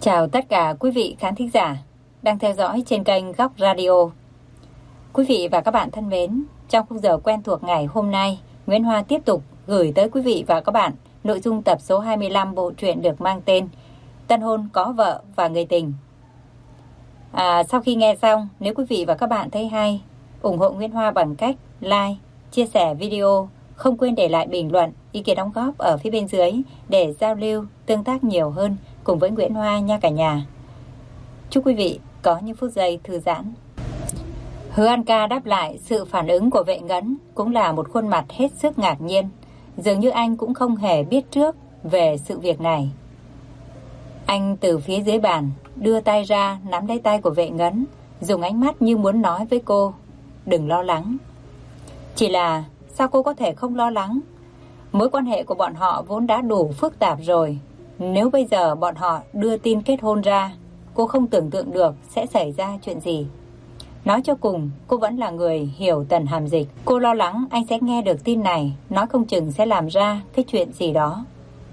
Chào tất cả quý vị khán thính giả đang theo dõi trên kênh Góc Radio. Quý vị và các bạn thân mến, trong khung giờ quen thuộc ngày hôm nay, Nguyễn Hoa tiếp tục gửi tới quý vị và các bạn nội dung tập số 25 bộ truyện được mang tên Tân hôn có vợ và người tình. Sau khi nghe xong, nếu quý vị và các bạn thấy hay, ủng hộ Nguyễn Hoa bằng cách like, chia sẻ video, không quên để lại bình luận, ý kiến đóng góp ở phía bên dưới để giao lưu, tương tác nhiều hơn cùng với Nguyễn Hoa nha cả nhà. Chúc quý vị có những phút giây thư giãn. Hứa An Ca đáp lại sự phản ứng của Vệ Ngấn cũng là một khuôn mặt hết sức ngạc nhiên. Dường như anh cũng không hề biết trước về sự việc này. Anh từ phía dưới bàn đưa tay ra nắm lấy tay của Vệ Ngấn, dùng ánh mắt như muốn nói với cô: đừng lo lắng. Chỉ là sao cô có thể không lo lắng? Mối quan hệ của bọn họ vốn đã đủ phức tạp rồi. Nếu bây giờ bọn họ đưa tin kết hôn ra, cô không tưởng tượng được sẽ xảy ra chuyện gì. Nói cho cùng, cô vẫn là người hiểu Tần Hàm Dịch. Cô lo lắng anh sẽ nghe được tin này, nói không chừng sẽ làm ra cái chuyện gì đó.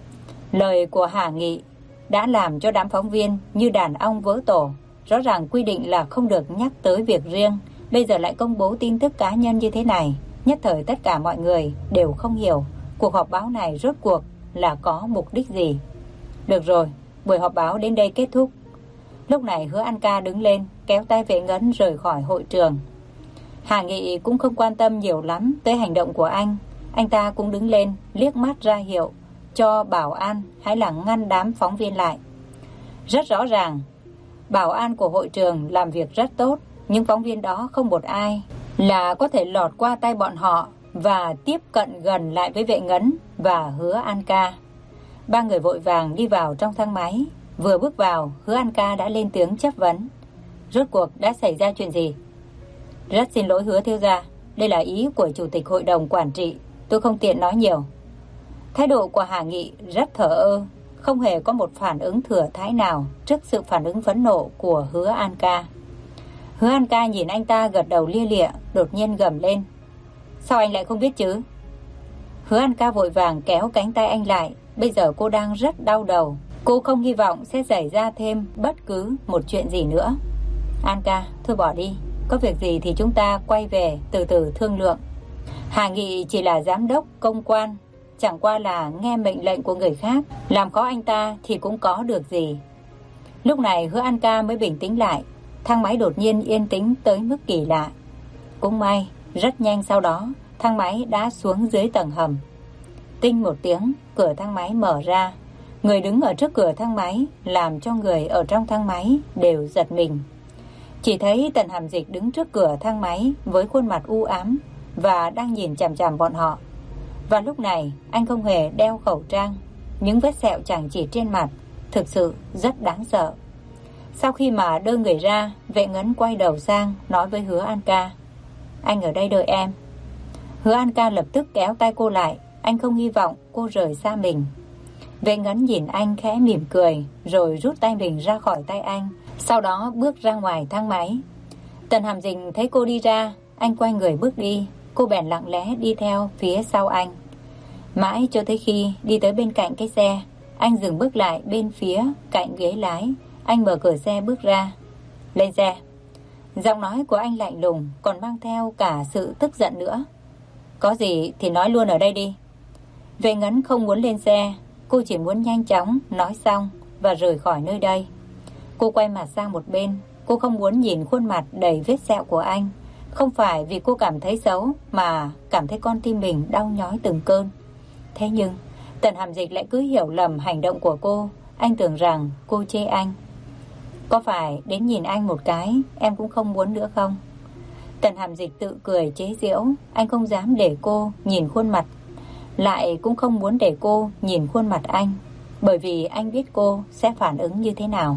Lời của Hà Nghị đã làm cho đám phóng viên như đàn ong vỡ tổ. Rõ ràng quy định là không được nhắc tới việc riêng, bây giờ lại công bố tin tức cá nhân như thế này. Nhất thời tất cả mọi người đều không hiểu cuộc họp báo này rốt cuộc là có mục đích gì. Được rồi, buổi họp báo đến đây kết thúc. Lúc này Hứa An Ca đứng lên, kéo tay Vệ Ngấn rời khỏi hội trường. Hà Nghị cũng không quan tâm nhiều lắm tới hành động của anh. Anh ta cũng đứng lên, liếc mắt ra hiệu cho bảo an hay là ngăn đám phóng viên lại. Rất rõ ràng, bảo an của hội trường làm việc rất tốt, nhưng phóng viên đó không một ai là có thể lọt qua tay bọn họ và tiếp cận gần lại với Vệ Ngấn và Hứa An Ca. Ba người vội vàng đi vào trong thang máy. Vừa bước vào, Hứa An Ca đã lên tiếng chất vấn. Rốt cuộc đã xảy ra chuyện gì? Rất xin lỗi Hứa thiếu gia, đây là ý của Chủ tịch Hội đồng Quản trị, tôi không tiện nói nhiều. Thái độ của Hà Nghị rất thờ ơ, không hề có một phản ứng thừa thãi nào trước sự phản ứng phẫn nộ của Hứa An Ca. Hứa An Ca nhìn anh ta gật đầu lia lịa, đột nhiên gầm lên: sao anh lại không biết chứ? Hứa An Ca vội vàng kéo cánh tay anh lại. Bây giờ cô đang rất đau đầu. Cô không hy vọng sẽ xảy ra thêm bất cứ một chuyện gì nữa. An Ca, thôi bỏ đi. Có việc gì thì chúng ta quay về từ từ thương lượng. Hà Nghị chỉ là giám đốc công quan, chẳng qua là nghe mệnh lệnh của người khác. Làm khó anh ta thì cũng có được gì. Lúc này Hứa An Ca mới bình tĩnh lại. Thang máy đột nhiên yên tĩnh tới mức kỳ lạ. Cũng may, rất nhanh sau đó thang máy đã xuống dưới tầng hầm. Tinh một tiếng, cửa thang máy mở ra. Người đứng ở trước cửa thang máy làm cho người ở trong thang máy đều giật mình. Chỉ thấy Tần Hàm Dịch đứng trước cửa thang máy với khuôn mặt u ám và đang nhìn chằm chằm bọn họ. Và lúc này anh không hề đeo khẩu trang. Những vết sẹo chằng chịt trên mặt thực sự rất đáng sợ. Sau khi mà đưa người ra, Vệ Ngấn quay đầu sang nói với Hứa An Ca: anh ở đây đợi em. Hứa An Ca lập tức kéo tay cô lại. Anh không hy vọng cô rời xa mình. Vệ Ngấn nhìn anh khẽ mỉm cười, rồi rút tay mình ra khỏi tay anh, sau đó bước ra ngoài thang máy. Tần Hàm Dịch thấy cô đi ra, anh quay người bước đi. Cô bèn lặng lẽ đi theo phía sau anh. Mãi cho tới khi đi tới bên cạnh cái xe, anh dừng bước lại bên phía cạnh ghế lái. Anh mở cửa xe bước ra. Lên xe. Giọng nói của anh lạnh lùng, còn mang theo cả sự tức giận nữa. Có gì thì nói luôn ở đây đi. Vệ Ngấn không muốn lên xe. Cô chỉ muốn nhanh chóng nói xong và rời khỏi nơi đây. Cô quay mặt sang một bên. Cô không muốn nhìn khuôn mặt đầy vết sẹo của anh. Không phải vì cô cảm thấy xấu, mà cảm thấy con tim mình đau nhói từng cơn. Thế nhưng Tần Hàm Dịch lại cứ hiểu lầm hành động của cô. Anh tưởng rằng cô chê anh. Có phải đến nhìn anh một cái em cũng không muốn nữa không? Tần Hàm Dịch tự cười chế giễu. Anh không dám để cô nhìn khuôn mặt, lại cũng không muốn để cô nhìn khuôn mặt anh, bởi vì anh biết cô sẽ phản ứng như thế nào.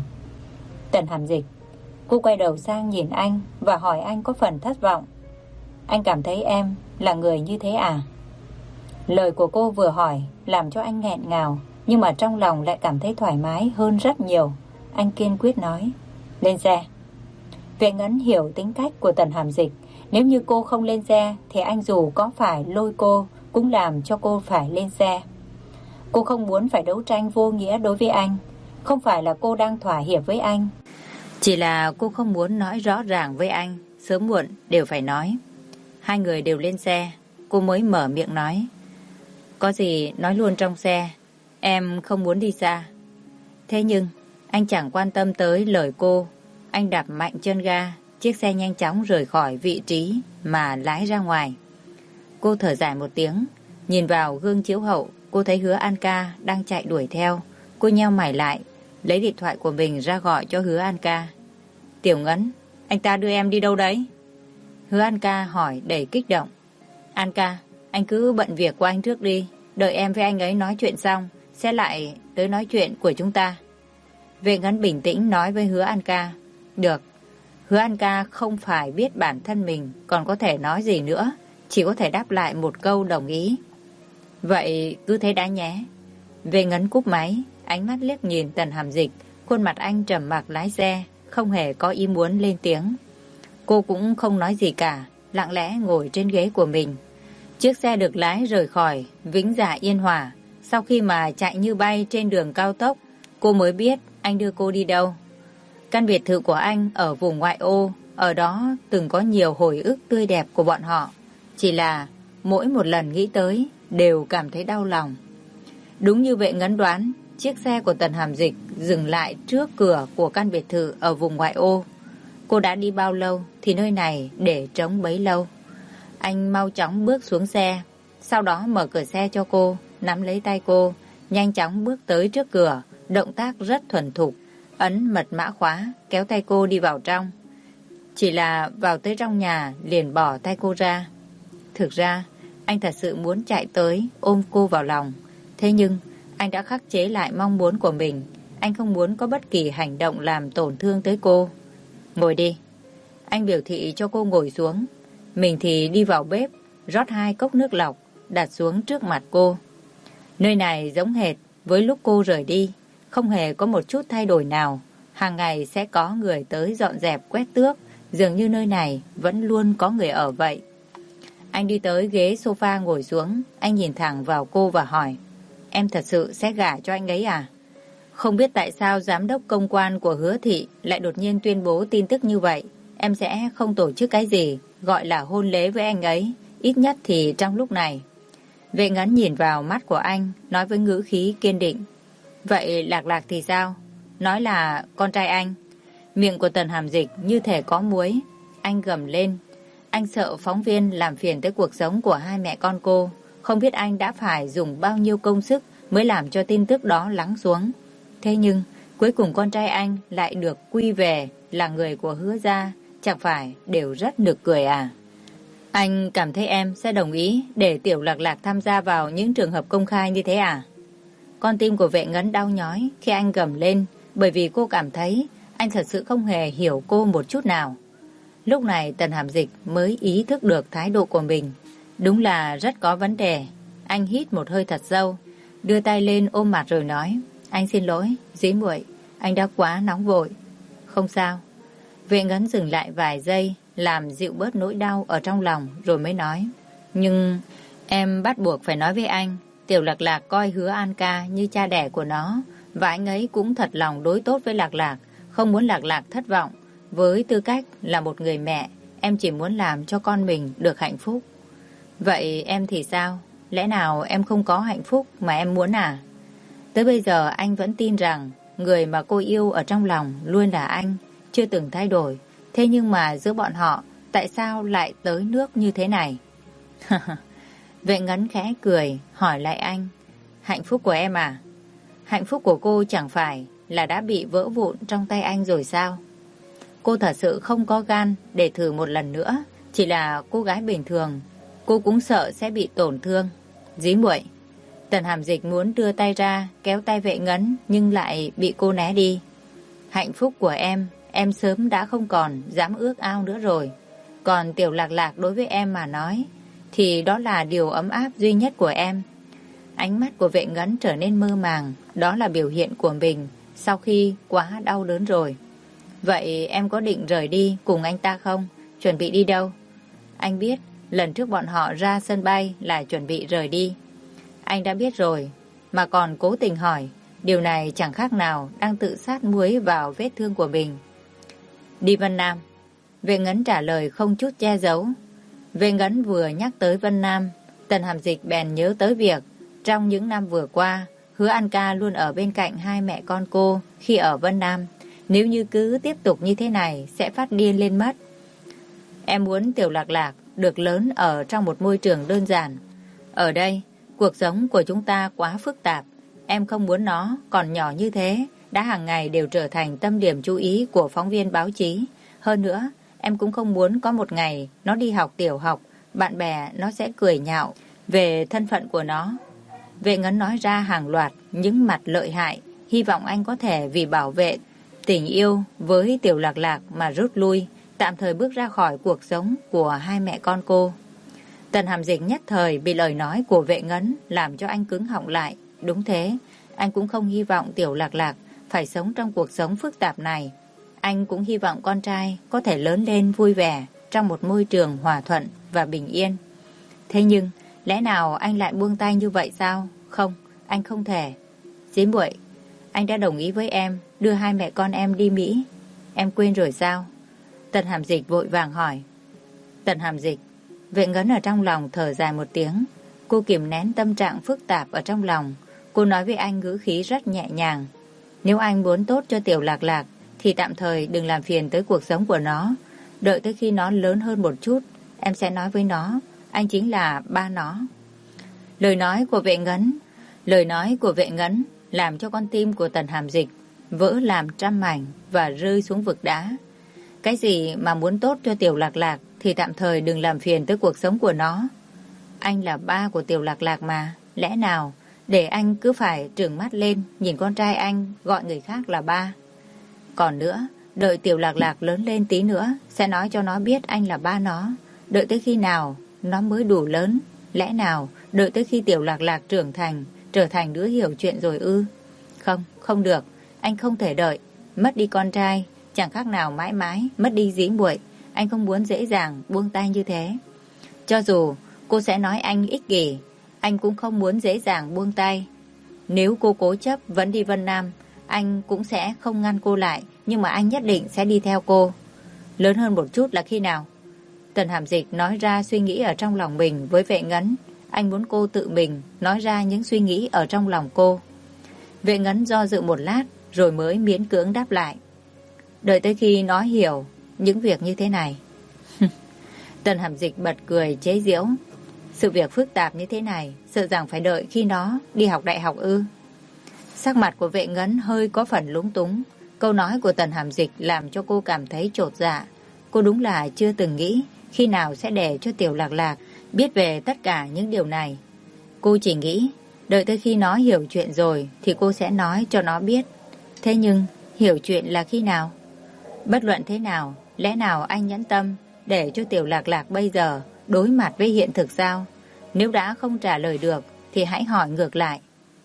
Tần Hàm Dịch. Cô quay đầu sang nhìn anh và hỏi anh có phần thất vọng. Anh cảm thấy em là người như thế à? Lời của cô vừa hỏi làm cho anh nghẹn ngào, nhưng mà trong lòng lại cảm thấy thoải mái hơn rất nhiều. Anh kiên quyết nói: lên xe. Vệ Ngấn hiểu tính cách của Tần Hàm Dịch. Nếu như cô không lên xe thì anh dù có phải lôi cô cũng làm cho cô phải lên xe. Cô không muốn phải đấu tranh vô nghĩa đối với anh. Không phải là cô đang thỏa hiệp với anh, chỉ là cô không muốn nói rõ ràng với anh, sớm muộn đều phải nói. Hai người đều lên xe, cô mới mở miệng nói. Có gì nói luôn trong xe, em không muốn đi xa. Thế nhưng anh chẳng quan tâm tới lời cô. Anh đạp mạnh chân ga, chiếc xe nhanh chóng rời khỏi vị trí mà lái ra ngoài. Cô thở dài một tiếng, nhìn vào gương chiếu hậu, cô thấy Hứa An Ca đang chạy đuổi theo. Cô nheo mày lại, lấy điện thoại của mình ra gọi cho Hứa An Ca. Tiểu Ngấn, anh ta đưa em đi đâu đấy? Hứa An Ca hỏi đầy kích động. An Ca, anh cứ bận việc của anh trước đi, đợi em với anh ấy nói chuyện xong, sẽ lại tới nói chuyện của chúng ta. Vệ Ngấn bình tĩnh nói với Hứa An Ca. Được. Hứa An Ca không phải biết bản thân mình còn có thể nói gì nữa, chỉ có thể đáp lại một câu đồng ý. Vậy cứ thế đã nhé. Vệ Ngấn cúp máy, ánh mắt liếc nhìn Tần Hàm Dịch, khuôn mặt anh trầm mặc lái xe, không hề có ý muốn lên tiếng. Cô cũng không nói gì cả, lặng lẽ ngồi trên ghế của mình. Chiếc xe được lái rời khỏi Vĩnh Dạ Yên Hòa. Sau khi mà chạy như bay trên đường cao tốc, cô mới biết anh đưa cô đi đâu. Căn biệt thự của anh ở vùng ngoại ô, ở đó từng có nhiều hồi ức tươi đẹp của bọn họ. Chỉ là mỗi một lần nghĩ tới đều cảm thấy đau lòng. Đúng như Vệ Ngấn đoán, chiếc xe của Tần Hàm Dịch dừng lại trước cửa của căn biệt thự ở vùng ngoại ô. Cô đã đi bao lâu thì nơi này để trống bấy lâu. Anh mau chóng bước xuống xe, sau đó mở cửa xe cho cô, nắm lấy tay cô, nhanh chóng bước tới trước cửa, động tác rất thuần thục, ấn mật mã khóa, kéo tay cô đi vào trong. Chỉ là vào tới trong nhà liền bỏ tay cô ra. Thực ra, anh thật sự muốn chạy tới ôm cô vào lòng. Thế nhưng, anh đã khắc chế lại mong muốn của mình. Anh không muốn có bất kỳ hành động làm tổn thương tới cô. Ngồi đi. Anh biểu thị cho cô ngồi xuống. Mình thì đi vào bếp, rót 2 cốc nước lọc, đặt xuống trước mặt cô. Nơi này giống hệt với lúc cô rời đi, không hề có một chút thay đổi nào. Hàng ngày sẽ có người tới dọn dẹp quét tước, dường như nơi này vẫn luôn có người ở vậy. Anh đi tới ghế sofa ngồi xuống, anh nhìn thẳng vào cô và hỏi. Em thật sự sẽ gả cho anh ấy à? Không biết tại sao giám đốc công quan của Hứa Thị lại đột nhiên tuyên bố tin tức như vậy. Em sẽ không tổ chức cái gì gọi là hôn lễ với anh ấy, ít nhất thì trong lúc này. Vệ Ngấn nhìn vào mắt của anh, nói với ngữ khí kiên định. Vậy Lạc Lạc thì sao? Nói là con trai anh. Miệng của Tần Hàm Dịch như thể có muối. Anh gầm lên. Anh sợ phóng viên làm phiền tới cuộc sống của hai mẹ con cô. Không biết anh đã phải dùng bao nhiêu công sức mới làm cho tin tức đó lắng xuống. Thế nhưng, cuối cùng con trai anh lại được quy về là người của Hứa gia, chẳng phải đều rất nực cười à? Anh cảm thấy em sẽ đồng ý để Tiểu Lạc Lạc tham gia vào những trường hợp công khai như thế à? Con tim của Vệ Ngấn đau nhói khi anh gầm lên, bởi vì cô cảm thấy anh thật sự không hề hiểu cô một chút nào. Lúc này Tần Hàm Dịch mới ý thức được thái độ của mình. Đúng là rất có vấn đề. Anh hít một hơi thật sâu, đưa tay lên ôm mặt rồi nói. Anh xin lỗi, dĩ muội, anh đã quá nóng vội. Không sao. Vệ Ngấn dừng lại vài giây, làm dịu bớt nỗi đau ở trong lòng rồi mới nói. Nhưng em bắt buộc phải nói với anh, Tiểu Lạc Lạc coi Hứa An Ca như cha đẻ của nó, và anh ấy cũng thật lòng đối tốt với Lạc Lạc, không muốn Lạc Lạc thất vọng. Với tư cách là một người mẹ, em chỉ muốn làm cho con mình được hạnh phúc. Vậy em thì sao? Lẽ nào em không có hạnh phúc mà em muốn à? Tới bây giờ anh vẫn tin rằng người mà cô yêu ở trong lòng luôn là anh, chưa từng thay đổi. Thế nhưng mà giữa bọn họ, tại sao lại tới nước như thế này? Vệ Ngấn khẽ cười, hỏi lại anh. Hạnh phúc của em à? Hạnh phúc của cô chẳng phải là đã bị vỡ vụn trong tay anh rồi sao? Cô thật sự không có gan để thử một lần nữa. Chỉ là cô gái bình thường, cô cũng sợ sẽ bị tổn thương. Dí muội. Tần Hàm Dịch muốn đưa tay ra kéo tay Vệ Ngấn, nhưng lại bị cô né đi. Hạnh phúc của em sớm đã không còn dám ước ao nữa rồi. Còn Tiểu Lạc Lạc đối với em mà nói, thì đó là điều ấm áp duy nhất của em. Ánh mắt của Vệ Ngấn trở nên mơ màng. Đó là biểu hiện của mình sau khi quá đau đớn rồi. Vậy em có định rời đi cùng anh ta không? Chuẩn bị đi đâu? Anh biết lần trước bọn họ ra sân bay là chuẩn bị rời đi. Anh đã biết rồi, mà còn cố tình hỏi. Điều này chẳng khác nào đang tự sát muối vào vết thương của mình. Đi Vân Nam. Vệ Ngấn trả lời không chút che giấu. Vệ Ngấn vừa nhắc tới Vân Nam, Tần Hàm Dịch bèn nhớ tới việc trong những năm vừa qua, Hứa An Ca luôn ở bên cạnh hai mẹ con cô khi ở Vân Nam. Nếu như cứ tiếp tục như thế này sẽ phát điên lên mất. Em muốn Tiểu Lạc Lạc được lớn ở trong một môi trường đơn giản. Ở đây, cuộc sống của chúng ta quá phức tạp. Em không muốn nó còn nhỏ như thế đã hàng ngày đều trở thành tâm điểm chú ý của phóng viên báo chí. Hơn nữa, em cũng không muốn có một ngày nó đi học tiểu học, bạn bè nó sẽ cười nhạo về thân phận của nó. Vệ Ngấn nói ra hàng loạt những mặt lợi hại, hy vọng anh có thể vì bảo vệ tình yêu với Tiểu Lạc Lạc mà rút lui, tạm thời bước ra khỏi cuộc sống của hai mẹ con cô. Tần Hàm Dịch nhất thời bị lời nói của Vệ Ngấn làm cho anh cứng họng lại. Đúng thế, anh cũng không hy vọng Tiểu Lạc Lạc phải sống trong cuộc sống phức tạp này. Anh cũng hy vọng con trai có thể lớn lên vui vẻ trong một môi trường hòa thuận và bình yên. Thế nhưng, lẽ nào anh lại buông tay như vậy sao? Không, anh không thể. Dĩ muội, anh đã đồng ý với em đưa hai mẹ con em đi Mỹ. Em quên rồi sao? Tần Hàm Dịch vội vàng hỏi. Tần Hàm Dịch. Vệ Ngấn ở trong lòng thở dài một tiếng. Cô kìm nén tâm trạng phức tạp ở trong lòng. Cô nói với anh ngữ khí rất nhẹ nhàng. Nếu anh muốn tốt cho Tiểu Lạc Lạc thì tạm thời đừng làm phiền tới cuộc sống của nó. Đợi tới khi nó lớn hơn một chút, em sẽ nói với nó anh chính là ba nó. Lời nói của Vệ Ngấn làm cho con tim của Tần Hàm Dịch vỡ làm trăm mảnh và rơi xuống vực đá. Cái gì mà muốn tốt cho Tiểu Lạc Lạc thì tạm thời đừng làm phiền tới cuộc sống của nó. Anh là ba của Tiểu Lạc Lạc mà, lẽ nào để anh cứ phải trừng mắt lên nhìn con trai anh gọi người khác là ba? Còn nữa, đợi Tiểu Lạc Lạc lớn lên tí nữa sẽ nói cho nó biết anh là ba nó. Đợi tới khi nào nó mới đủ lớn? Lẽ nào đợi tới khi Tiểu Lạc Lạc trưởng thành, trở thành đứa hiểu chuyện rồi ư? Không, không được, anh không thể đợi. Mất đi con trai chẳng khác nào mãi mãi mất đi dĩ muội. Anh không muốn dễ dàng buông tay như thế. Cho dù cô sẽ nói anh ích kỷ, anh cũng không muốn dễ dàng buông tay. Nếu cô cố chấp vẫn đi Vân Nam, anh cũng sẽ không ngăn cô lại, nhưng mà anh nhất định sẽ đi theo cô. Lớn hơn một chút là khi nào? Tần Hàm Dịch nói ra suy nghĩ ở trong lòng mình với Vệ Ngấn. Anh muốn cô tự mình nói ra những suy nghĩ ở trong lòng cô. Vệ Ngấn do dự một lát rồi mới miễn cưỡng đáp lại. Đợi tới khi nó hiểu những việc như thế này. Tần Hàm Dịch bật cười chế giễu. Sự việc phức tạp như thế này, sợ rằng phải đợi khi nó đi học đại học ư? Sắc mặt của Vệ Ngấn hơi có phần lúng túng. Câu nói của Tần Hàm Dịch làm cho cô cảm thấy chột dạ. Cô đúng là chưa từng nghĩ khi nào sẽ để cho Tiểu Lạc Lạc biết về tất cả những điều này. Cô chỉ nghĩ đợi tới khi nó hiểu chuyện rồi thì cô sẽ nói cho nó biết. Thế nhưng hiểu chuyện là khi nào? Bất luận thế nào, lẽ nào anh nhẫn tâm để cho Tiểu Lạc Lạc bây giờ đối mặt với hiện thực sao? Nếu đã không trả lời được thì hãy hỏi ngược lại.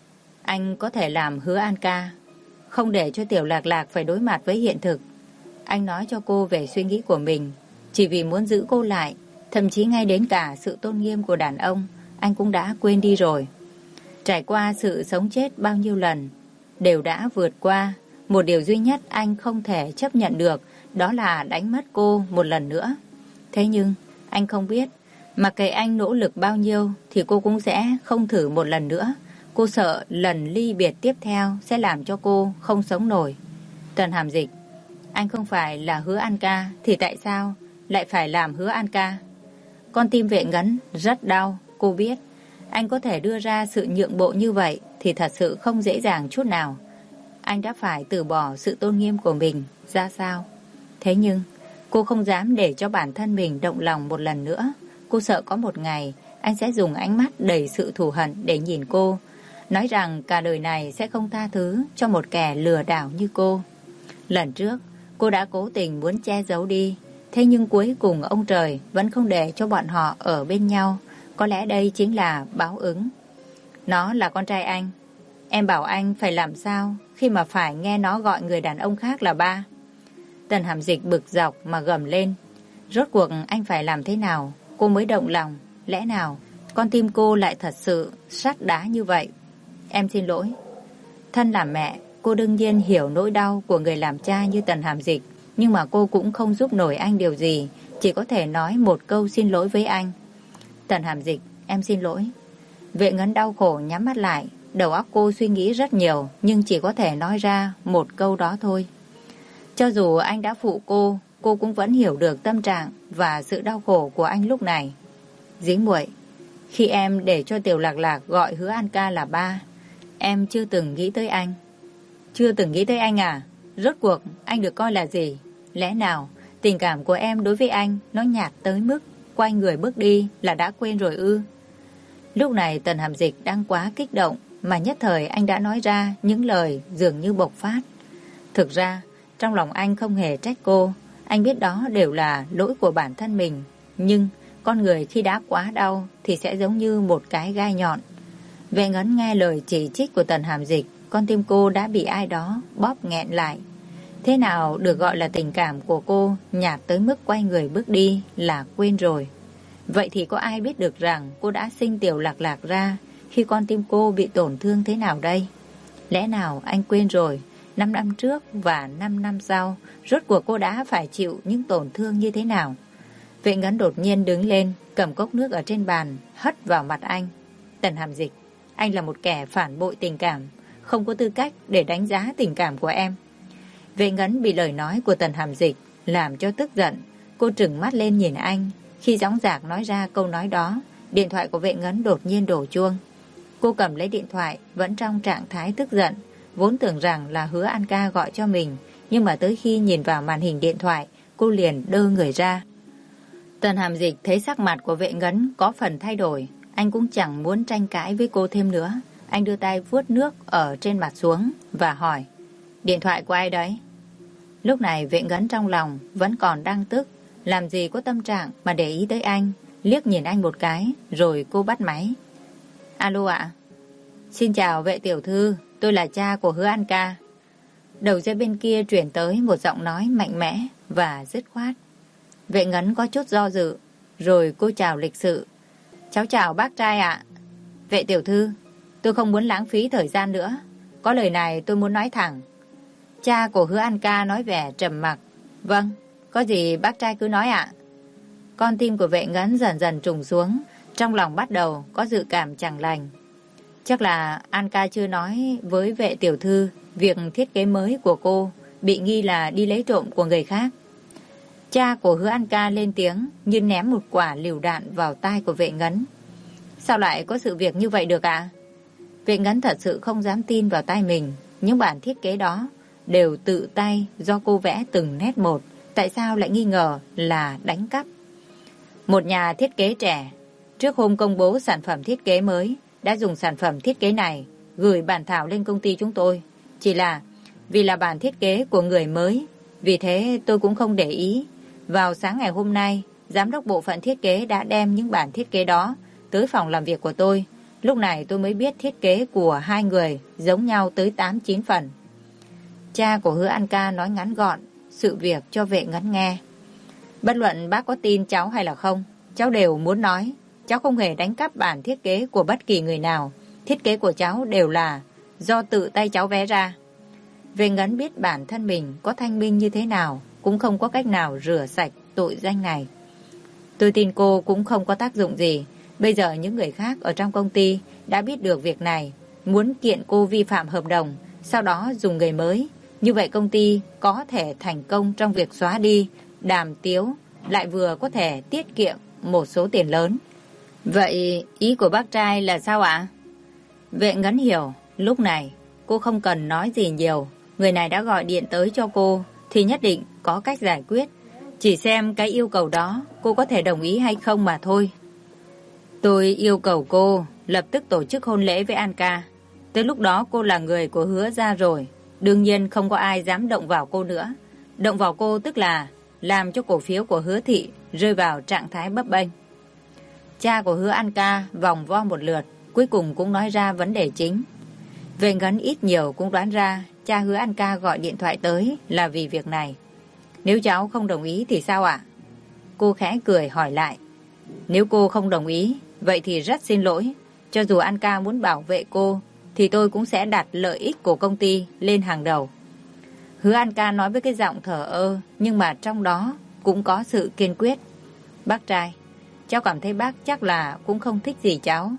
Anh có thể làm Hứa An Ca không để cho Tiểu Lạc Lạc phải đối mặt với hiện thực. Anh nói cho cô về suy nghĩ của mình chỉ vì muốn giữ cô lại. Thậm chí ngay đến cả sự tôn nghiêm của đàn ông anh cũng đã quên đi rồi. Trải qua sự sống chết bao nhiêu lần, đều đã vượt qua. Một điều duy nhất anh không thể chấp nhận được, đó là đánh mất cô một lần nữa. Thế nhưng anh không biết, mặc kệ anh nỗ lực bao nhiêu thì cô cũng sẽ không thử một lần nữa. Cô sợ lần ly biệt tiếp theo sẽ làm cho cô không sống nổi. Tần Hàm Dịch, anh không phải là Hứa An Ca thì tại sao lại phải làm Hứa An Ca? Con tim Vệ Ngấn rất đau. Cô biết anh có thể đưa ra sự nhượng bộ như vậy thì thật sự không dễ dàng chút nào. Anh đã phải từ bỏ sự tôn nghiêm của mình ra sao? Thế nhưng cô không dám để cho bản thân mình động lòng một lần nữa. Cô sợ có một ngày anh sẽ dùng ánh mắt đầy sự thù hận để nhìn cô, nói rằng cả đời này sẽ không tha thứ cho một kẻ lừa đảo như cô. Lần trước cô đã cố tình muốn che giấu đi, thế nhưng cuối cùng ông trời vẫn không để cho bọn họ ở bên nhau. Có lẽ đây chính là báo ứng. Nó là con trai anh. Em bảo anh phải làm sao khi mà phải nghe nó gọi người đàn ông khác là ba? Tần Hàm Dịch bực dọc mà gầm lên. Rốt cuộc anh phải làm thế nào cô mới động lòng? Lẽ nào con tim cô lại thật sự sắt đá như vậy? Em xin lỗi. Thân làm mẹ, cô đương nhiên hiểu nỗi đau của người làm cha như Tần Hàm Dịch, nhưng mà cô cũng không giúp nổi anh điều gì, chỉ có thể nói một câu xin lỗi với anh. Tần Hàm Dịch, em xin lỗi. Vệ Ngấn đau khổ nhắm mắt lại, đầu óc cô suy nghĩ rất nhiều, nhưng chỉ có thể nói ra một câu đó thôi. Cho dù anh đã phụ cô cũng vẫn hiểu được tâm trạng và sự đau khổ của anh lúc này. Dĩ muội, khi em để cho Tiểu Lạc Lạc gọi Hứa An ca là ba, em chưa từng nghĩ tới anh. Chưa từng nghĩ tới anh à? Rốt cuộc anh được coi là gì? Lẽ nào tình cảm của em đối với anh nó nhạt tới mức quay người bước đi là đã quên rồi ư? Lúc này Tần Hàm Dịch đang quá kích động, mà nhất thời anh đã nói ra những lời dường như bộc phát. Thực ra trong lòng anh không hề trách cô, anh biết đó đều là lỗi của bản thân mình, nhưng con người khi đã quá đau thì sẽ giống như một cái gai nhọn. Vệ Ngấn nghe lời chỉ trích của Tần Hàm Dịch, con tim cô đã bị ai đó bóp nghẹn lại. Thế nào được gọi là tình cảm của cô nhạt tới mức quay người bước đi là quên rồi? Vậy thì có ai biết được rằng cô đã sinh Tiểu Lạc Lạc ra khi con tim cô bị tổn thương thế nào đây? Lẽ nào anh quên rồi 5 năm trước và 5 năm sau rốt cuộc cô đã phải chịu những tổn thương như thế nào? Vệ Ngấn đột nhiên đứng lên, cầm cốc nước ở trên bàn hất vào mặt anh. Tần Hàm Dịch, anh là một kẻ phản bội tình cảm, không có tư cách để đánh giá tình cảm của em. Vệ Ngấn bị lời nói của Tần Hàm Dịch làm cho tức giận. Cô trừng mắt lên nhìn anh. Khi dõng dạc nói ra câu nói đó, điện thoại của Vệ Ngấn đột nhiên đổ chuông. Cô cầm lấy điện thoại, vẫn trong trạng thái tức giận, vốn tưởng rằng là Hứa An ca gọi cho mình, nhưng mà tới khi nhìn vào màn hình điện thoại, cô liền đơ người ra. Tần Hàm Dịch thấy sắc mặt của Vệ Ngấn có phần thay đổi, anh cũng chẳng muốn tranh cãi với cô thêm nữa. Anh đưa tay vuốt nước ở trên mặt xuống và hỏi, điện thoại của ai đấy? Lúc này Vệ Ngấn trong lòng vẫn còn đang tức, làm gì có tâm trạng mà để ý tới anh, liếc nhìn anh một cái, rồi cô bắt máy. Alo ạ. Xin chào Vệ tiểu thư, tôi là cha của Hứa An ca. Đầu dây bên kia chuyển tới một giọng nói mạnh mẽ và dứt khoát. Vệ Ngấn có chút do dự, rồi cô chào lịch sự. Cháu chào bác trai ạ. Vệ tiểu thư, tôi không muốn lãng phí thời gian nữa, có lời này tôi muốn nói thẳng. Cha của Hứa An ca nói vẻ trầm mặc. Vâng, có gì bác trai cứ nói ạ. Con tim của Vệ Ngấn dần dần trùng xuống, trong lòng bắt đầu có dự cảm chẳng lành. Chắc là An ca chưa nói với Vệ tiểu thư việc thiết kế mới của cô bị nghi là đi lấy trộm của người khác. Cha của Hứa An ca lên tiếng như ném một quả lựu đạn vào tai của Vệ Ngấn. Sao lại có sự việc như vậy được ạ? Vệ Ngấn thật sự không dám tin vào tai mình. Những bản thiết kế đó đều tự tay do cô vẽ từng nét một. Tại sao lại nghi ngờ là đánh cắp? Một nhà thiết kế trẻ trước hôm công bố sản phẩm thiết kế mới đã dùng sản phẩm thiết kế này gửi bản thảo lên công ty chúng tôi. Chỉ là vì là bản thiết kế của người mới, vì thế tôi cũng không để ý. Vào sáng ngày hôm nay, giám đốc bộ phận thiết kế đã đem những bản thiết kế đó tới phòng làm việc của tôi. Lúc này tôi mới biết thiết kế của hai người giống nhau tới 8-9 phần. Cha của Hứa An ca nói ngắn gọn sự việc cho Vệ Ngấn nghe. Bất luận bác có tin cháu hay là không, cháu đều muốn nói, cháu không hề đánh cắp bản thiết kế của bất kỳ người nào. Thiết kế của cháu đều là do tự tay cháu vẽ ra. Vệ Ngấn biết bản thân mình có thanh minh như thế nào cũng không có cách nào rửa sạch tội danh này. Tôi tin cô cũng không có tác dụng gì. Bây giờ những người khác ở trong công ty đã biết được việc này, muốn kiện cô vi phạm hợp đồng, sau đó dùng người mới. Như vậy công ty có thể thành công trong việc xóa đi Đàm Tiếu, lại vừa có thể tiết kiệm một số tiền lớn. Vậy ý của bác trai là sao ạ? Vệ Ngấn hiểu, lúc này cô không cần nói gì nhiều. Người này đã gọi điện tới cho cô thì nhất định có cách giải quyết. Chỉ xem cái yêu cầu đó cô có thể đồng ý hay không mà thôi. Tôi yêu cầu cô lập tức tổ chức hôn lễ với An ca. Tới lúc đó cô là người của Hứa gia rồi, đương nhiên không có ai dám động vào cô nữa. Động vào cô tức là làm cho cổ phiếu của Hứa thị rơi vào trạng thái bấp bênh. Cha của Hứa An ca vòng vo một lượt, cuối cùng cũng nói ra vấn đề chính. Vệ Ngấn ít nhiều cũng đoán ra cha Hứa An ca gọi điện thoại tới là vì việc này. Nếu cháu không đồng ý thì sao ạ? Cô khẽ cười hỏi lại. Nếu cô không đồng ý, vậy thì rất xin lỗi. Cho dù An ca muốn bảo vệ cô thì tôi cũng sẽ đặt lợi ích của công ty lên hàng đầu. Hứa An Ca nói với cái giọng thờ ơ, nhưng mà trong đó cũng có sự kiên quyết. Bác trai, cháu cảm thấy bác chắc là cũng không thích gì cháu.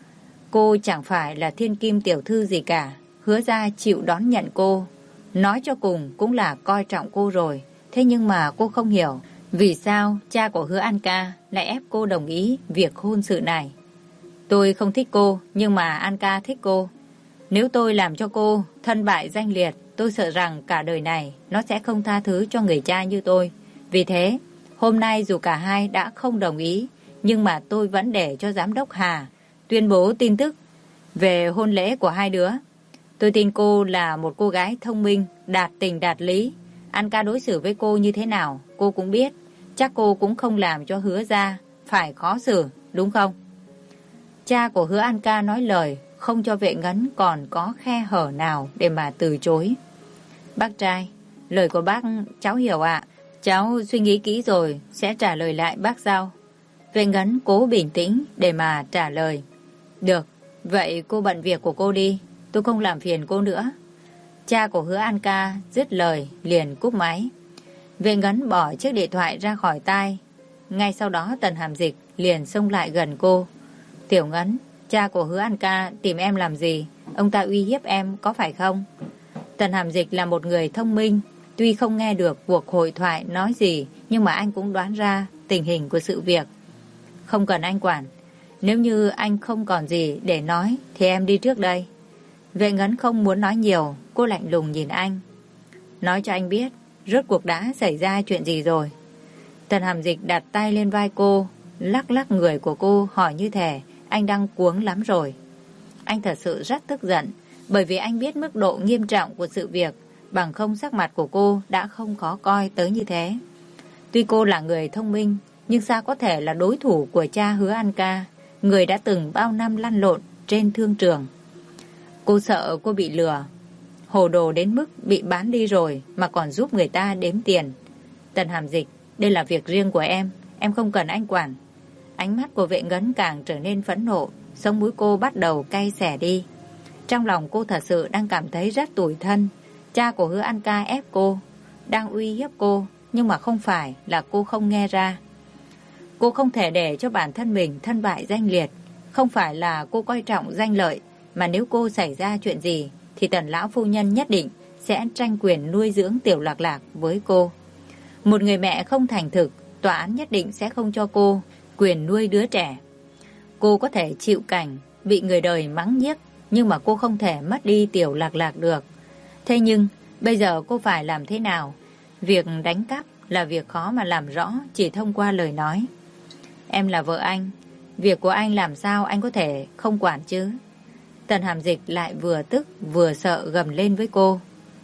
Cô chẳng phải là thiên kim tiểu thư gì cả. Hứa ra chịu đón nhận cô. Nói cho cùng cũng là coi trọng cô rồi. Thế nhưng mà cô không hiểu vì sao cha của Hứa An Ca lại ép cô đồng ý việc hôn sự này. Tôi không thích cô, nhưng mà An Ca thích cô. Nếu tôi làm cho cô thân bại danh liệt, tôi sợ rằng cả đời này nó sẽ không tha thứ cho người cha như tôi. Vì thế, hôm nay dù cả hai đã không đồng ý, nhưng mà tôi vẫn để cho Giám đốc Hà tuyên bố tin tức về hôn lễ của hai đứa. Tôi tin cô là một cô gái thông minh, đạt tình đạt lý. An Ca đối xử với cô như thế nào, cô cũng biết. Chắc cô cũng không làm cho Hứa ra phải khó xử, đúng không? Cha của Hứa An Ca nói lời, không cho Vệ Ngấn còn có khe hở nào để mà từ chối. Bác trai, lời của bác cháu hiểu ạ. Cháu suy nghĩ kỹ rồi, sẽ trả lời lại bác sau. Vệ Ngấn cố bình tĩnh để mà trả lời. Được, vậy cô bận việc của cô đi, tôi không làm phiền cô nữa. Cha của Hứa An Ca dứt lời liền cúp máy. Vệ Ngấn bỏ chiếc điện thoại ra khỏi tai. Ngay sau đó Tần Hàm Dịch liền xông lại gần cô. Tiểu Ngấn, cha của Hứa An Ca tìm em làm gì? Ông ta uy hiếp em có phải không? Tần Hàm Dịch là một người thông minh. Tuy không nghe được cuộc hội thoại nói gì, nhưng mà anh cũng đoán ra tình hình của sự việc. Không cần anh quản. Nếu như anh không còn gì để nói thì em đi trước đây. Vệ Ngấn không muốn nói nhiều. Cô lạnh lùng nhìn anh. Nói cho anh biết rốt cuộc đã xảy ra chuyện gì rồi. Tần Hàm Dịch đặt tay lên vai cô, lắc lắc người của cô, hỏi như thể anh đang cuống lắm rồi. Anh thật sự rất tức giận, bởi vì anh biết mức độ nghiêm trọng của sự việc, bằng không sắc mặt của cô đã không khó coi tới như thế. Tuy cô là người thông minh, nhưng sao có thể là đối thủ của cha Hứa An Ca, người đã từng bao năm lăn lộn trên thương trường. Cô sợ cô bị lừa, hồ đồ đến mức bị bán đi rồi mà còn giúp người ta đếm tiền. Tần Hàm Dịch, đây là việc riêng của em không cần anh quản. Ánh mắt của Vệ Ngấn càng trở nên phẫn nộ, sống mũi cô bắt đầu cay xẻ đi. Trong lòng cô thật sự đang cảm thấy rất tủi thân. Cha của Hứa An Ca ép cô, đang uy hiếp cô, nhưng mà không phải là cô không nghe ra. Cô không thể để cho bản thân mình thân bại danh liệt. Không phải là cô coi trọng danh lợi, mà nếu cô xảy ra chuyện gì thì Tần lão phu nhân nhất định sẽ tranh quyền nuôi dưỡng Tiểu Lạc Lạc với cô. Một người mẹ không thành thực, tòa án nhất định sẽ không cho cô quyền nuôi đứa trẻ. Cô có thể chịu cảnh bị người đời mắng nhiếc, nhưng mà cô không thể mất đi Tiểu Lạc Lạc được. Thế nhưng bây giờ cô phải làm thế nào? Việc đánh cắp là việc khó mà làm rõ chỉ thông qua lời nói. Em là vợ anh, việc của anh làm sao anh có thể không quản chứ? Tần Hàm Dịch lại vừa tức vừa sợ gầm lên với cô.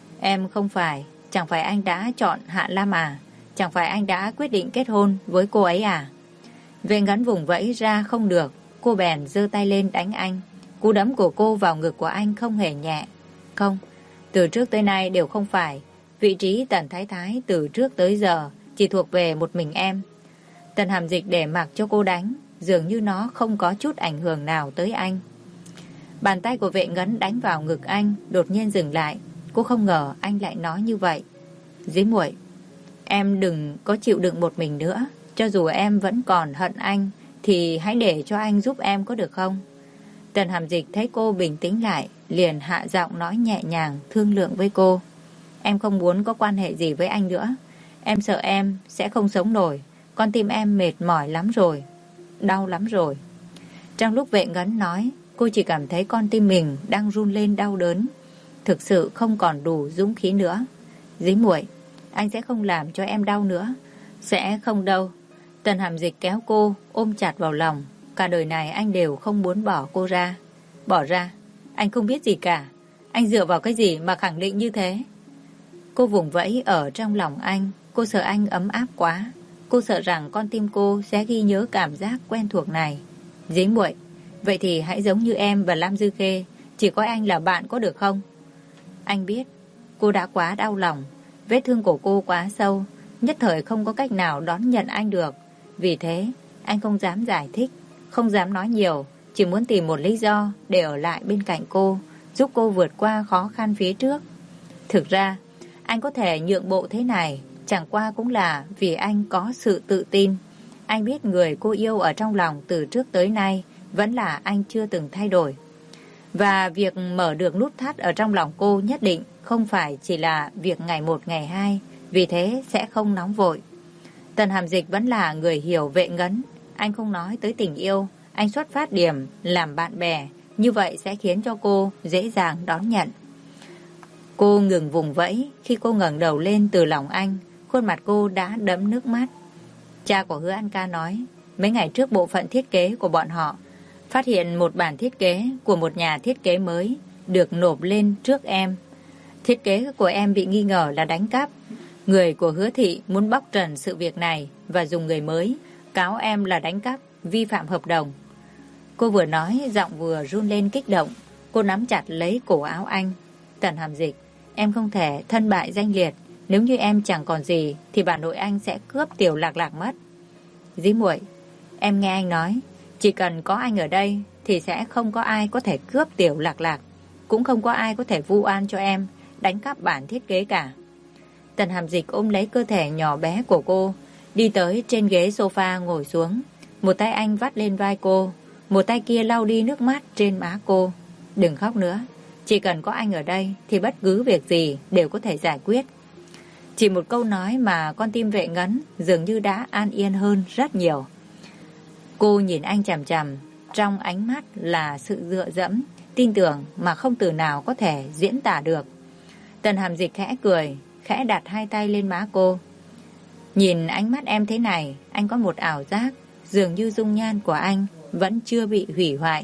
Em không phải, chẳng phải anh đã chọn Hạ Lam à? Chẳng phải anh đã quyết định kết hôn với cô ấy à? Vệ Ngấn vùng vẫy ra không được, cô bèn giơ tay lên đánh anh. Cú đấm của cô vào ngực của anh không hề nhẹ. Không, từ trước tới nay đều không phải. Vị trí Tần Thái Thái từ trước tới giờ chỉ thuộc về một mình em. Tần Hàm Dịch để mặc cho cô đánh, dường như nó không có chút ảnh hưởng nào tới anh. Bàn tay của Vệ Ngấn đánh vào ngực anh, đột nhiên dừng lại. Cô không ngờ anh lại nói như vậy. Dĩ muội, em đừng có chịu đựng một mình nữa. Cho dù em vẫn còn hận anh, thì hãy để cho anh giúp em có được không? Tần Hàm Dịch thấy cô bình tĩnh lại, liền hạ giọng nói nhẹ nhàng, thương lượng với cô. Em không muốn có quan hệ gì với anh nữa. Em sợ em sẽ không sống nổi. Con tim em mệt mỏi lắm rồi. Đau lắm rồi. Trong lúc Vệ Ngấn nói, cô chỉ cảm thấy con tim mình đang run lên đau đớn. Thực sự không còn đủ dũng khí nữa. Dĩ muội, anh sẽ không làm cho em đau nữa. Sẽ không đâu. Tần Hàm Dịch kéo cô, ôm chặt vào lòng. Cả đời này anh đều không muốn bỏ cô ra. Bỏ ra? Anh không biết gì cả. Anh dựa vào cái gì mà khẳng định như thế? Cô vùng vẫy ở trong lòng anh. Cô sợ anh ấm áp quá. Cô sợ rằng con tim cô sẽ ghi nhớ cảm giác quen thuộc này. Dĩ muội, vậy thì hãy giống như em và Lam Dư Khê, chỉ coi anh là bạn có được không? Anh biết cô đã quá đau lòng. Vết thương của cô quá sâu, nhất thời không có cách nào đón nhận anh được. Vì thế anh không dám giải thích, không dám nói nhiều, chỉ muốn tìm một lý do để ở lại bên cạnh cô, giúp cô vượt qua khó khăn phía trước. Thực ra, anh có thể nhượng bộ thế này, chẳng qua cũng là vì anh có sự tự tin. Anh biết người cô yêu ở trong lòng từ trước tới nay vẫn là anh chưa từng thay đổi. Và việc mở được nút thắt ở trong lòng cô nhất định không phải chỉ là việc ngày một ngày hai, vì thế sẽ không nóng vội. Tần Hàm Dịch vẫn là người hiểu Vệ Ngấn. Anh không nói tới tình yêu, anh xuất phát điểm làm bạn bè, như vậy sẽ khiến cho cô dễ dàng đón nhận. Cô ngừng vùng vẫy, khi cô ngẩng đầu lên từ lòng anh, khuôn mặt cô đã đẫm nước mắt. Cha của Hứa An Ca nói, mấy ngày trước bộ phận thiết kế của bọn họ phát hiện một bản thiết kế của một nhà thiết kế mới được nộp lên trước em. Thiết kế của em bị nghi ngờ là đánh cắp. Người của Hứa thị muốn bóc trần sự việc này và dùng người mới cáo em là đánh cắp, vi phạm hợp đồng. Cô vừa nói, giọng vừa run lên kích động. Cô nắm chặt lấy cổ áo anh. Tần Hàm Dịch, em không thể thân bại danh liệt. Nếu như em chẳng còn gì thì bà nội anh sẽ cướp Tiểu Lạc Lạc mất. Dĩ muội, em nghe anh nói, chỉ cần có anh ở đây thì sẽ không có ai có thể cướp Tiểu Lạc Lạc, cũng không có ai có thể vu oan cho em đánh cắp bản thiết kế cả. Tần Hàm Dịch ôm lấy cơ thể nhỏ bé của cô, đi tới trên ghế sofa ngồi xuống. Một tay anh vắt lên vai cô, một tay kia lau đi nước mắt trên má cô. Đừng khóc nữa, chỉ cần có anh ở đây thì bất cứ việc gì đều có thể giải quyết. Chỉ một câu nói mà con tim Vệ Ngấn dường như đã an yên hơn rất nhiều. Cô nhìn anh chằm chằm, trong ánh mắt là sự dựa dẫm, tin tưởng mà không từ nào có thể diễn tả được. Tần Hàm Dịch khẽ cười, khẽ đặt hai tay lên má cô. Nhìn ánh mắt em thế này, anh có một ảo giác, dường như dung nhan của anh vẫn chưa bị hủy hoại.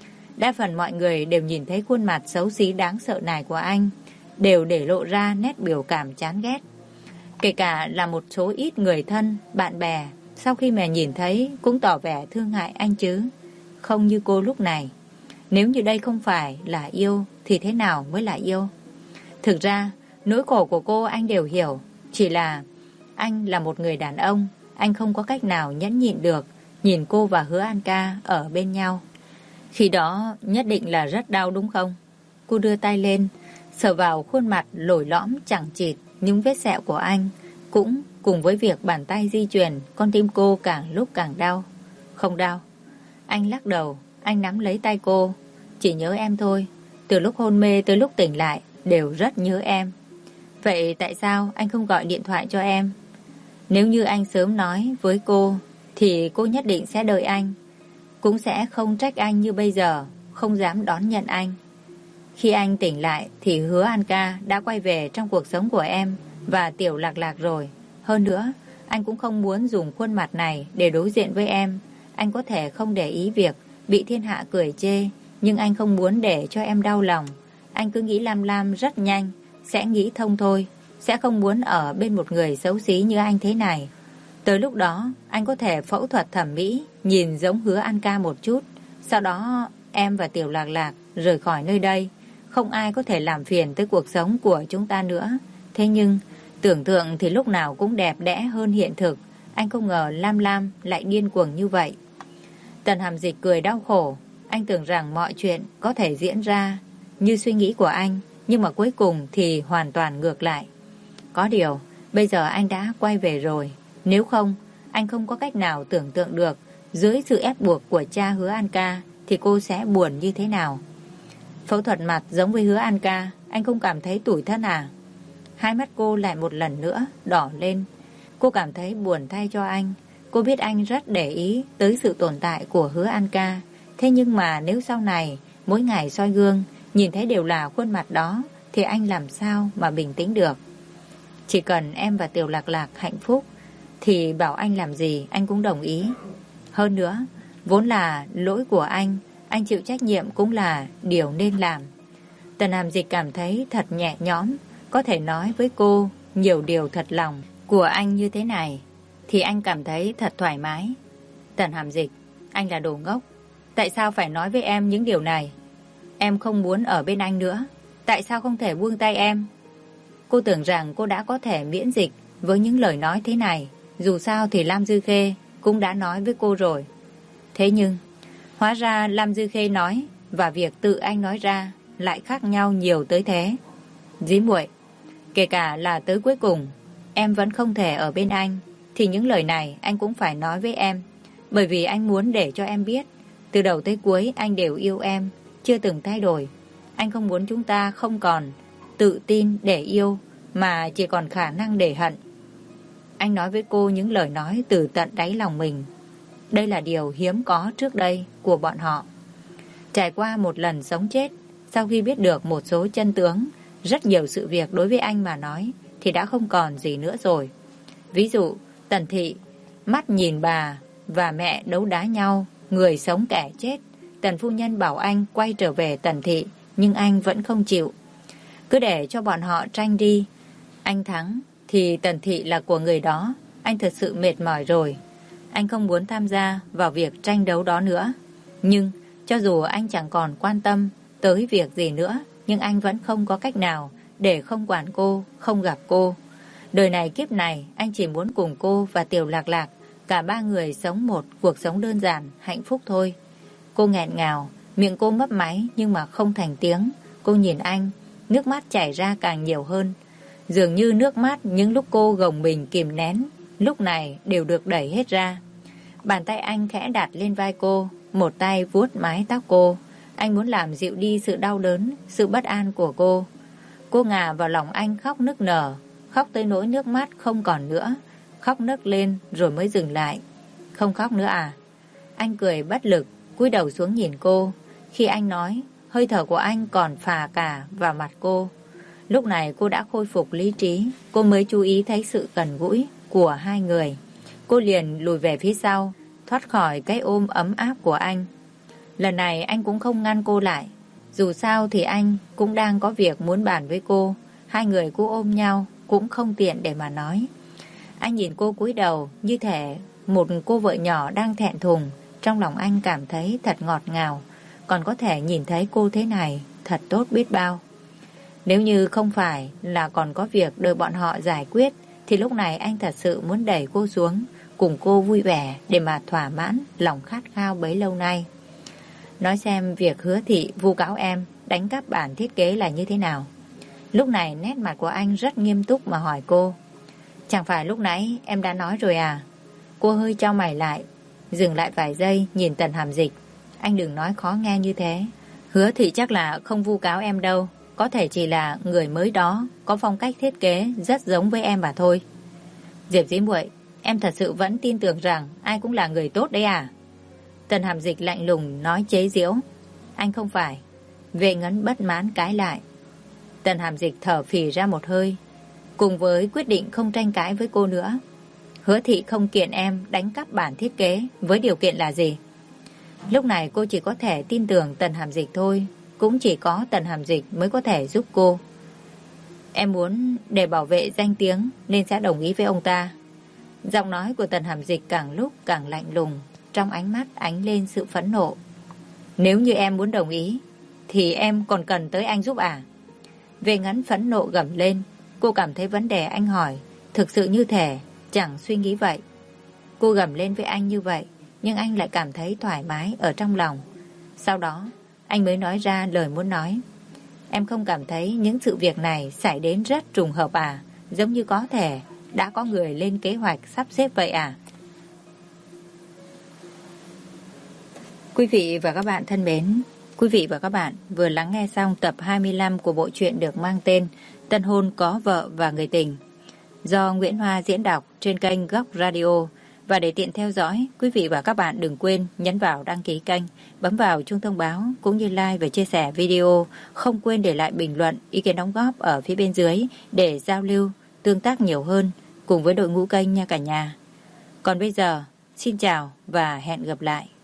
Đa phần mọi người đều nhìn thấy khuôn mặt xấu xí đáng sợ này của anh, đều để lộ ra nét biểu cảm chán ghét. Kể cả là một số ít người thân, bạn bè, sau khi mà nhìn thấy cũng tỏ vẻ thương hại anh chứ. Không như cô lúc này. Nếu như đây không phải là yêu thì thế nào mới là yêu? Thực ra, nỗi khổ của cô anh đều hiểu. Chỉ là anh là một người đàn ông, anh không có cách nào nhẫn nhịn được nhìn cô và Hứa An Ca ở bên nhau. Khi đó nhất định là rất đau đúng không? Cô đưa tay lên, sờ vào khuôn mặt lồi lõm chẳng chịt những vết sẹo của anh. Cũng cùng với việc bàn tay di chuyển, con tim cô càng lúc càng đau. Không đau. Anh lắc đầu, anh nắm lấy tay cô. Chỉ nhớ em thôi. Từ lúc hôn mê tới lúc tỉnh lại đều rất nhớ em. Vậy tại sao anh không gọi điện thoại cho em? Nếu như anh sớm nói với cô thì cô nhất định sẽ đợi anh, cũng sẽ không trách anh như bây giờ, không dám đón nhận anh. Khi anh tỉnh lại thì Hứa An Ca đã quay về trong cuộc sống của em và Tiểu Lạc Lạc rồi. Hơn nữa, anh cũng không muốn dùng khuôn mặt này để đối diện với em. Anh có thể không để ý việc bị thiên hạ cười chê, nhưng anh không muốn để cho em đau lòng. Anh cứ nghĩ Lam Lam rất nhanh sẽ nghĩ thông thôi, sẽ không muốn ở bên một người xấu xí như anh thế này. Tới lúc đó, anh có thể phẫu thuật thẩm mỹ, nhìn giống Hứa An Ca một chút. Sau đó, em và Tiểu Lạc Lạc rời khỏi nơi đây. Không ai có thể làm phiền tới cuộc sống của chúng ta nữa. Thế nhưng, tưởng tượng thì lúc nào cũng đẹp đẽ hơn hiện thực. Anh không ngờ Lam Lam lại điên cuồng như vậy. Tần Hàm Dịch cười đau khổ. Anh tưởng rằng mọi chuyện có thể diễn ra như suy nghĩ của anh, nhưng mà cuối cùng thì hoàn toàn ngược lại. Có điều, bây giờ anh đã quay về rồi. Nếu không, anh không có cách nào tưởng tượng được dưới sự ép buộc của cha Hứa An Ca thì cô sẽ buồn như thế nào. Phẫu thuật mặt giống với Hứa An Ca, anh không cảm thấy tủi thân à? Hai mắt cô lại một lần nữa đỏ lên. Cô cảm thấy buồn thay cho anh. Cô biết anh rất để ý tới sự tồn tại của Hứa An Ca. Thế nhưng mà nếu sau này mỗi ngày soi gương nhìn thấy đều là khuôn mặt đó thì anh làm sao mà bình tĩnh được? Chỉ cần em và Tiểu Lạc Lạc hạnh phúc thì bảo anh làm gì anh cũng đồng ý. Hơn nữa, vốn là lỗi của anh chịu trách nhiệm cũng là điều nên làm. Tần Hàm Dịch cảm thấy thật nhẹ nhõm, có thể nói với cô nhiều điều thật lòng của anh như thế này thì anh cảm thấy thật thoải mái. Tần Hàm Dịch, anh là đồ ngốc. Tại sao phải nói với em những điều này? Em không muốn ở bên anh nữa. Tại sao không thể buông tay em? Cô tưởng rằng cô đã có thể miễn dịch với những lời nói thế này. Dù sao thì Lam Dư Khê cũng đã nói với cô rồi. Thế nhưng, hóa ra Lam Dư Khê nói và việc tự anh nói ra lại khác nhau nhiều tới thế. Dĩ muội, kể cả là tới cuối cùng em vẫn không thể ở bên anh, thì những lời này anh cũng phải nói với em. Bởi vì anh muốn để cho em biết, từ đầu tới cuối anh đều yêu em, chưa từng thay đổi. Anh không muốn chúng ta không còn tự tin để yêu, mà chỉ còn khả năng để hận. Anh nói với cô những lời nói từ tận đáy lòng mình. Đây là điều hiếm có trước đây của bọn họ. Trải qua một lần sống chết, sau khi biết được một số chân tướng, rất nhiều sự việc đối với anh mà nói thì đã không còn gì nữa rồi. Ví dụ, Tần Thị, mắt nhìn bà và mẹ đấu đá nhau, người sống kẻ chết. Tần phu nhân bảo anh quay trở về Tần Thị, nhưng anh vẫn không chịu. Cứ để cho bọn họ tranh đi. Anh thắng thì Tần Thị là của người đó. Anh thật sự mệt mỏi rồi. Anh không muốn tham gia vào việc tranh đấu đó nữa. Nhưng cho dù anh chẳng còn quan tâm tới việc gì nữa, nhưng anh vẫn không có cách nào để không quản cô, không gặp cô. Đời này kiếp này anh chỉ muốn cùng cô và Tiểu Lạc Lạc, cả ba người sống một cuộc sống đơn giản, hạnh phúc thôi. Cô nghẹn ngào, miệng cô mấp máy nhưng mà không thành tiếng. Cô nhìn anh, nước mắt chảy ra càng nhiều hơn. Dường như nước mắt những lúc cô gồng mình kìm nén, lúc này đều được đẩy hết ra. Bàn tay anh khẽ đặt lên vai cô, một tay vuốt mái tóc cô. Anh muốn làm dịu đi sự đau đớn, sự bất an của cô. Cô ngả vào lòng anh khóc nức nở, khóc tới nỗi nước mắt không còn nữa. Khóc nức lên rồi mới dừng lại. Không khóc nữa à? Anh cười bất lực, cúi đầu xuống nhìn cô. Khi anh nói, hơi thở của anh còn phả cả vào mặt cô. Lúc này cô đã khôi phục lý trí, cô mới chú ý thấy sự gần gũi của hai người. Cô liền lùi về phía sau, thoát khỏi cái ôm ấm áp của anh. Lần này anh cũng không ngăn cô lại. Dù sao thì anh cũng đang có việc muốn bàn với cô. Hai người cô ôm nhau cũng không tiện để mà nói. Anh nhìn cô cúi đầu như thể một cô vợ nhỏ đang thẹn thùng. Trong lòng anh cảm thấy thật ngọt ngào. Còn có thể nhìn thấy cô thế này, thật tốt biết bao. Nếu như không phải là còn có việc đợi bọn họ giải quyết, thì lúc này anh thật sự muốn đẩy cô xuống, cùng cô vui vẻ để mà thỏa mãn lòng khát khao bấy lâu nay. Nói xem việc Hứa Thị vu cáo em đánh cắp bản thiết kế là như thế nào. Lúc này nét mặt của anh rất nghiêm túc mà hỏi cô. Chẳng phải lúc nãy em đã nói rồi à? Cô hơi chau mày lại, dừng lại vài giây nhìn Tần Hàm Dịch. Anh đừng nói khó nghe như thế. Hứa Thị chắc là không vu cáo em đâu. Có thể chỉ là người mới đó có phong cách thiết kế rất giống với em mà thôi. Diệp Dĩ muội, em thật sự vẫn tin tưởng rằng ai cũng là người tốt đấy à? Tần Hàm Dịch lạnh lùng nói chế giễu. Anh không phải. Vệ Ngấn bất mãn cãi lại. Tần Hàm Dịch thở phì ra một hơi, cùng với quyết định không tranh cãi với cô nữa. Hứa Thị không kiện em đánh cắp bản thiết kế với điều kiện là gì? Lúc này cô chỉ có thể tin tưởng Tần Hàm Dịch thôi. Cũng chỉ có Tần Hàm Dịch mới có thể giúp cô. Em muốn để bảo vệ danh tiếng nên sẽ đồng ý với ông ta. Giọng nói của Tần Hàm Dịch càng lúc càng lạnh lùng, trong ánh mắt ánh lên sự phẫn nộ. Nếu như em muốn đồng ý thì em còn cần tới anh giúp à? Vệ Ngấn phẫn nộ gầm lên. Cô cảm thấy vấn đề anh hỏi thực sự như thể chẳng suy nghĩ vậy. Cô gầm lên với anh như vậy, nhưng anh lại cảm thấy thoải mái ở trong lòng. Sau đó anh mới nói ra lời muốn nói. Em không cảm thấy những sự việc này xảy đến rất trùng hợp à? Giống như có thể đã có người lên kế hoạch sắp xếp vậy à? Quý vị và các bạn thân mến, quý vị và các bạn vừa lắng nghe xong tập 25 của bộ truyện được mang tên Tân hôn có vợ và người tình, do Nguyễn Hoa diễn đọc trên kênh Góc Radio. Và để tiện theo dõi, quý vị và các bạn đừng quên nhấn vào đăng ký kênh, bấm vào chuông thông báo cũng như like và chia sẻ video. Không quên để lại bình luận, ý kiến đóng góp ở phía bên dưới để giao lưu, tương tác nhiều hơn cùng với đội ngũ kênh nha cả nhà. Còn bây giờ, xin chào và hẹn gặp lại.